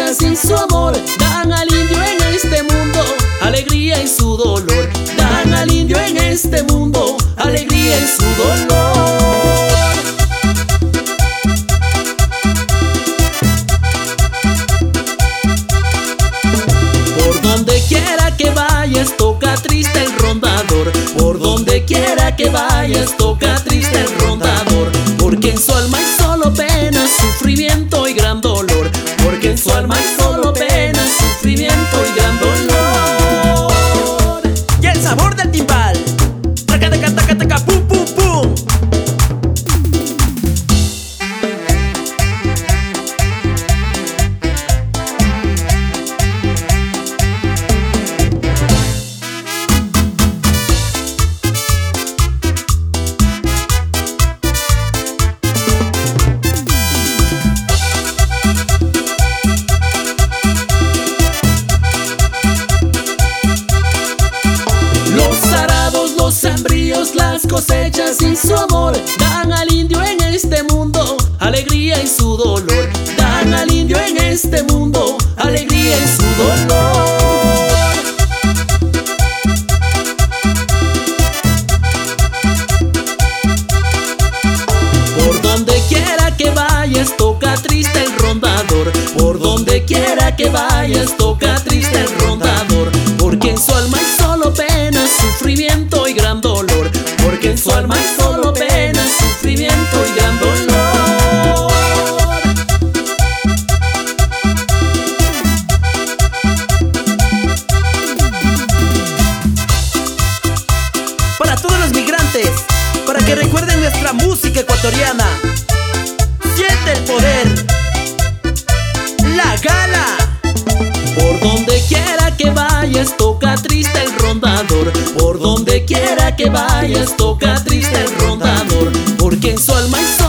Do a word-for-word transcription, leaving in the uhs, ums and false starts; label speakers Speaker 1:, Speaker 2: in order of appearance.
Speaker 1: cosechas y su amor dan al indio en este mundo alegría y su dolor. Dan al indio en este mundo alegría y su dolor. Por donde quiera que vayas toca triste el rondador. Por donde quiera que vayas toca triste el rondador. Porque en su alma hay solo pena, sufrimiento y gran dolor. Porque en su alma hay solo pena, sufrimiento y gran dolor.
Speaker 2: Y el sabor del timbal, taca taca taca taca pum pum pum.
Speaker 1: Las cosechas y su amor dan al indio en este mundo alegría y su dolor. Dan al indio en este mundo alegría y su dolor. Por donde quiera que vayas toca triste el rondador. Por donde quiera que vayas toca triste el rondador. Porque en su alma hay solo pena, sufrimiento y gran dolor. Porque en su alma hay solo pena, sufrimiento y gran dolor.
Speaker 2: Para todos los migrantes, para que recuerden nuestra música ecuatoriana. Siente el poder, la gala.
Speaker 1: Por donde quiera que vayas toca triste el rondador. Por donde quiera que vayas toca triste el rondador. Porque en su alma hay